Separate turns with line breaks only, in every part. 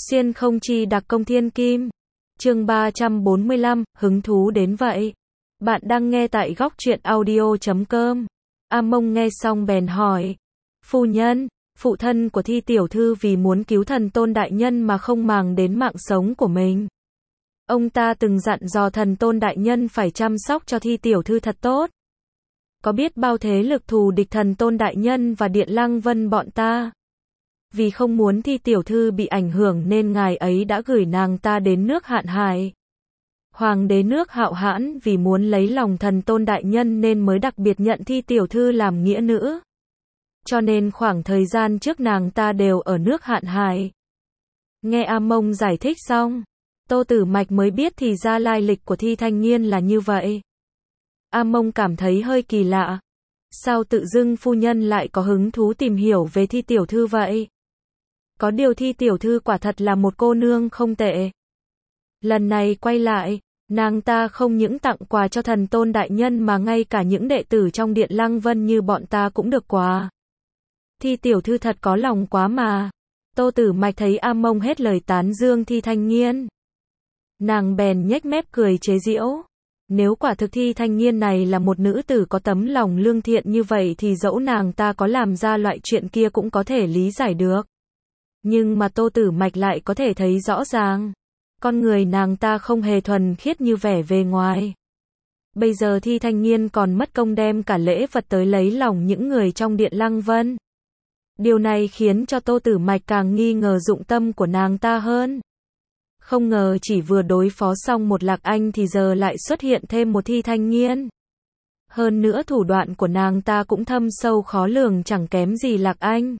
Xuyên không chi đặc công thiên kim. Chương 345, hứng thú đến vậy. Bạn đang nghe tại góc truyện audio.com. A Mông nghe xong bèn hỏi. Phu nhân, phụ thân của Thi tiểu thư vì muốn cứu thần tôn đại nhân mà không màng đến mạng sống của mình. Ông ta từng dặn dò thần tôn đại nhân phải chăm sóc cho Thi tiểu thư thật tốt. Có biết bao thế lực thù địch thần tôn đại nhân và Điện Lăng Vân bọn ta. Vì không muốn Thi tiểu thư bị ảnh hưởng nên ngài ấy đã gửi nàng ta đến nước Hạn Hải. Hoàng đế nước Hạo Hãn vì muốn lấy lòng thần tôn đại nhân nên mới đặc biệt nhận Thi tiểu thư làm nghĩa nữ. Cho nên khoảng thời gian trước nàng ta đều ở nước Hạn Hải. Nghe A Mông giải thích xong, Tô Tử Mạch mới biết thì ra lai lịch của Thi Thanh Nghiên là như vậy. A Mông cảm thấy hơi kỳ lạ. Sao tự dưng phu nhân lại có hứng thú tìm hiểu về Thi tiểu thư vậy? Có điều Thi tiểu thư quả thật là một cô nương không tệ. Lần này quay lại, nàng ta không những tặng quà cho thần tôn đại nhân mà ngay cả những đệ tử trong Điện Lăng Vân như bọn ta cũng được quà. Thi tiểu thư thật có lòng quá mà. Tô Tử Mạch thấy A Mông hết lời tán dương Thi Thanh Nghiên. Nàng bèn nhếch mép cười chế giễu. Nếu quả thực Thi Thanh Nghiên này là một nữ tử có tấm lòng lương thiện như vậy thì dẫu nàng ta có làm ra loại chuyện kia cũng có thể lý giải được. Nhưng mà Tô Tử Mạch lại có thể thấy rõ ràng. Con người nàng ta không hề thuần khiết như vẻ bề ngoài. Bây giờ Thi Thanh Nghiên còn mất công đem cả lễ vật tới lấy lòng những người trong Điện Lăng Vân. Điều này khiến cho Tô Tử Mạch càng nghi ngờ dụng tâm của nàng ta hơn. Không ngờ chỉ vừa đối phó xong một Lạc Anh thì giờ lại xuất hiện thêm một Thi Thanh Nghiên. Hơn nữa thủ đoạn của nàng ta cũng thâm sâu khó lường chẳng kém gì Lạc Anh.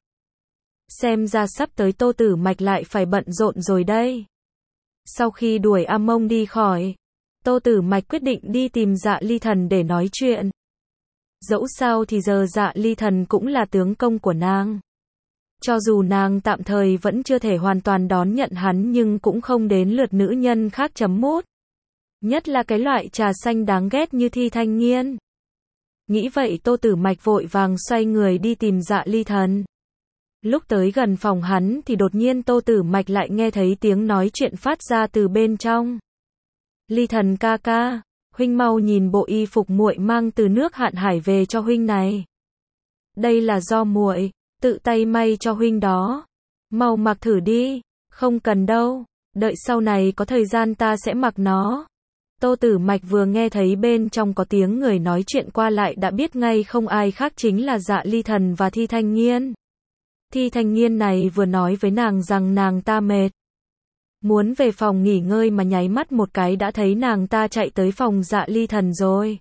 Xem ra sắp tới Tô Tử Mạch lại phải bận rộn rồi đây. Sau khi đuổi A Mông đi khỏi, Tô Tử Mạch quyết định đi tìm Dạ Ly Thần để nói chuyện. Dẫu sao thì giờ Dạ Ly Thần cũng là tướng công của nàng. Cho dù nàng tạm thời vẫn chưa thể hoàn toàn đón nhận hắn nhưng cũng không đến lượt nữ nhân khác chấm mút. Nhất là cái loại trà xanh đáng ghét như Thi Thanh Nghiên. Nghĩ vậy Tô Tử Mạch vội vàng xoay người đi tìm Dạ Ly Thần. Lúc tới gần phòng hắn thì đột nhiên Tô Tử Mạch lại nghe thấy tiếng nói chuyện phát ra từ bên trong. Ly Thần ca ca, huynh mau nhìn bộ y phục muội mang từ nước Hạn Hải về cho huynh này. Đây là do muội tự tay may cho huynh đó. Mau mặc thử đi. Không cần đâu, đợi sau này có thời gian ta sẽ mặc nó. Tô Tử Mạch vừa nghe thấy bên trong có tiếng người nói chuyện qua lại đã biết ngay không ai khác chính là Dạ Ly Thần và Thi Thanh Nghiên. Thi Thanh Nghiên này vừa nói với nàng rằng nàng ta mệt, muốn về phòng nghỉ ngơi mà nháy mắt một cái đã thấy nàng ta chạy tới phòng Dạ Ly Thần rồi.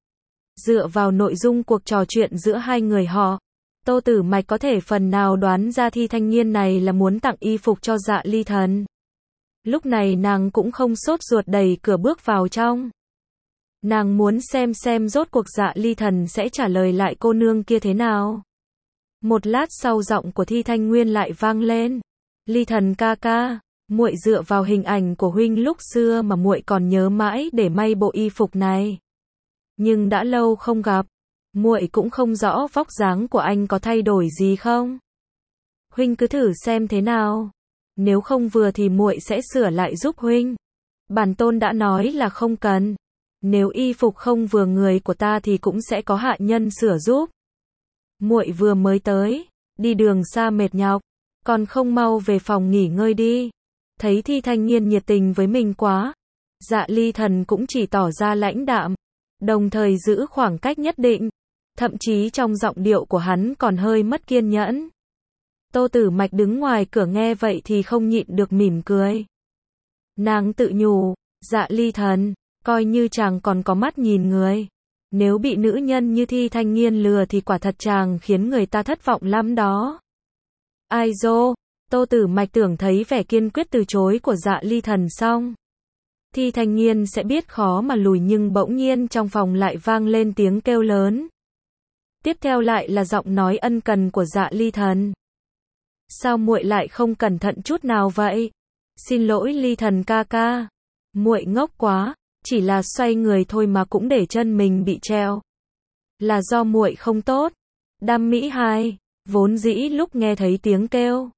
Dựa vào nội dung cuộc trò chuyện giữa hai người họ, Tô Tử Mạch có thể phần nào đoán ra Thi Thanh Nghiên này là muốn tặng y phục cho Dạ Ly Thần. Lúc này nàng cũng không sốt ruột đẩy cửa bước vào trong. Nàng muốn xem rốt cuộc Dạ Ly Thần sẽ trả lời lại cô nương kia thế nào. Một lát sau giọng của Thi Thanh Nguyên lại vang lên. Ly Thần ca ca, muội dựa vào hình ảnh của huynh lúc xưa mà muội còn nhớ mãi để may bộ y phục này. Nhưng đã lâu không gặp, muội cũng không rõ vóc dáng của anh có thay đổi gì không. Huynh cứ thử xem thế nào. Nếu không vừa thì muội sẽ sửa lại giúp huynh. Bản tôn đã nói là không cần. Nếu y phục không vừa người của ta thì cũng sẽ có hạ nhân sửa giúp. Muội vừa mới tới, đi đường xa mệt nhọc, còn không mau về phòng nghỉ ngơi đi. Thấy Thi Thanh Nghiên nhiệt tình với mình quá, Dạ Ly Thần cũng chỉ tỏ ra lãnh đạm, đồng thời giữ khoảng cách nhất định, thậm chí trong giọng điệu của hắn còn hơi mất kiên nhẫn. Tô Tử Mạch đứng ngoài cửa nghe vậy thì không nhịn được mỉm cười. Nàng tự nhủ, Dạ Ly Thần, coi như chàng còn có mắt nhìn người. Nếu bị nữ nhân như Thi Thanh Nghiên lừa thì quả thật chàng khiến người ta thất vọng lắm đó. Ai dô, Tô Tử Mạch tưởng thấy vẻ kiên quyết từ chối của Dạ Ly Thần xong. Thi Thanh Nghiên sẽ biết khó mà lùi nhưng bỗng nhiên trong phòng lại vang lên tiếng kêu lớn. Tiếp theo lại là giọng nói ân cần của Dạ Ly Thần. Sao muội lại không cẩn thận chút nào vậy? Xin lỗi Ly Thần ca ca. Muội ngốc quá. Chỉ là xoay người thôi mà cũng để chân mình bị treo. Là do muội không tốt. Đam mỹ hai, vốn dĩ lúc nghe thấy tiếng kêu,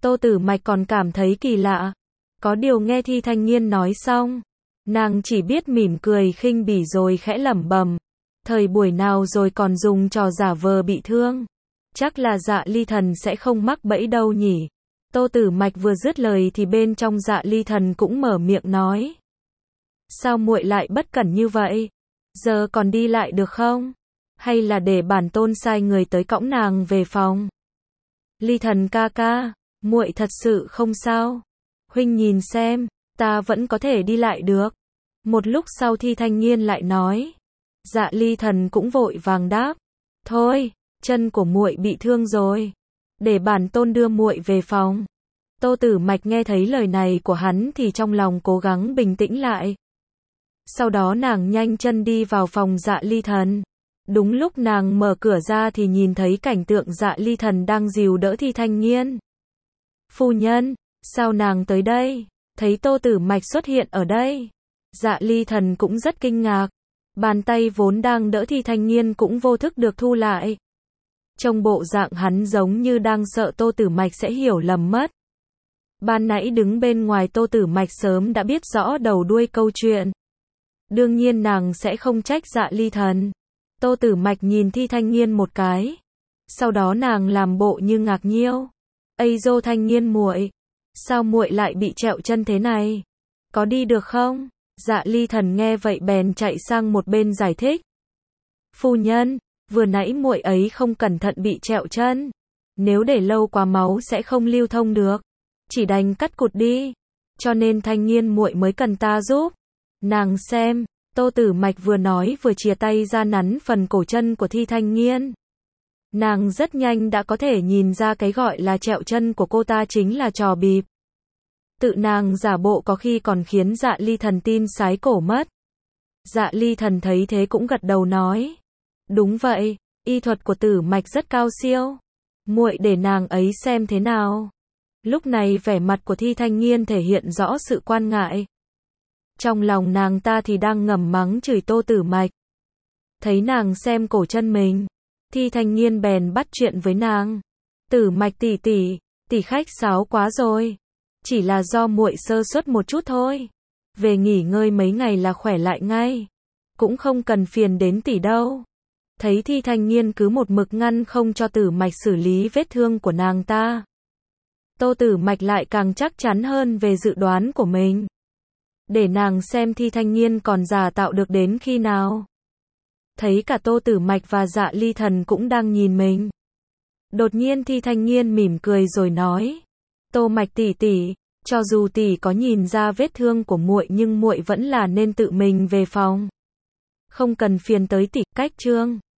Tô Tử Mạch còn cảm thấy kỳ lạ. Có điều nghe Thi Thanh Nghiên nói xong, nàng chỉ biết mỉm cười khinh bỉ rồi khẽ lẩm bẩm. Thời buổi nào rồi còn dùng trò giả vờ bị thương. Chắc là Dạ Ly Thần sẽ không mắc bẫy đâu nhỉ. Tô Tử Mạch vừa dứt lời thì bên trong Dạ Ly Thần cũng mở miệng nói. Sao muội lại bất cẩn như vậy? Giờ còn đi lại được không? Hay là để bản tôn sai người tới cõng nàng về phòng? Ly Thần ca ca, muội thật sự không sao. Huynh nhìn xem, ta vẫn có thể đi lại được. Một lúc sau Thi Thanh Nghiên lại nói. Dạ Ly Thần cũng vội vàng đáp. Thôi, chân của muội bị thương rồi. Để bản tôn đưa muội về phòng. Tô Tử Mạch nghe thấy lời này của hắn thì trong lòng cố gắng bình tĩnh lại. Sau đó nàng nhanh chân đi vào phòng Dạ Ly Thần. Đúng lúc nàng mở cửa ra thì nhìn thấy cảnh tượng Dạ Ly Thần đang dìu đỡ Thi Thanh Nghiên. Phu nhân, sao nàng tới đây? Thấy Tô Tử Mạch xuất hiện ở đây. Dạ Ly Thần cũng rất kinh ngạc. Bàn tay vốn đang đỡ Thi Thanh Nghiên cũng vô thức được thu lại. Trong bộ dạng hắn giống như đang sợ Tô Tử Mạch sẽ hiểu lầm mất. Ban nãy đứng bên ngoài Tô Tử Mạch sớm đã biết rõ đầu đuôi câu chuyện. Đương nhiên nàng sẽ không trách Dạ Ly Thần. Tô Tử Mạch nhìn Thi Thanh Nghiên một cái. Sau đó nàng làm bộ như ngạc nhiêu. Ây dô Thanh Nghiên muội, sao muội lại bị trẹo chân thế này? Có đi được không? Dạ Ly Thần nghe vậy bèn chạy sang một bên giải thích. Phu nhân, vừa nãy muội ấy không cẩn thận bị trẹo chân. Nếu để lâu quá máu sẽ không lưu thông được. Chỉ đành cắt cụt đi. Cho nên Thanh Nghiên muội mới cần ta giúp. Nàng xem, Tô Tử Mạch vừa nói vừa chìa tay ra nắn phần cổ chân của Thi Thanh Nghiên. Nàng rất nhanh đã có thể nhìn ra cái gọi là trẹo chân của cô ta chính là trò bịp. Tự nàng giả bộ có khi còn khiến Dạ Ly Thần tin sái cổ mất. Dạ Ly Thần thấy thế cũng gật đầu nói. Đúng vậy, y thuật của Tử Mạch rất cao siêu. Muội để nàng ấy xem thế nào. Lúc này vẻ mặt của Thi Thanh Nghiên thể hiện rõ sự quan ngại. Trong lòng nàng ta thì đang ngầm mắng chửi Tô Tử Mạch. Thấy nàng xem cổ chân mình, Thi Thanh Nghiên bèn bắt chuyện với nàng. Tử Mạch tỷ tỷ, tỷ khách sáo quá rồi. Chỉ là do muội sơ suất một chút thôi. Về nghỉ ngơi mấy ngày là khỏe lại ngay. Cũng không cần phiền đến tỷ đâu. Thấy Thi Thanh Nghiên cứ một mực ngăn không cho Tử Mạch xử lý vết thương của nàng ta. Tô Tử Mạch lại càng chắc chắn hơn về dự đoán của mình. Để nàng xem Thi Thanh Nghiên còn giả tạo được đến khi nào. Thấy cả Tô Tử Mạch và Dạ Ly Thần cũng đang nhìn mình. Đột nhiên Thi Thanh Nghiên mỉm cười rồi nói. Tô Mạch tỷ tỷ, cho dù tỷ có nhìn ra vết thương của muội nhưng muội vẫn là nên tự mình về phòng. Không cần phiền tới tỷ. Cách chương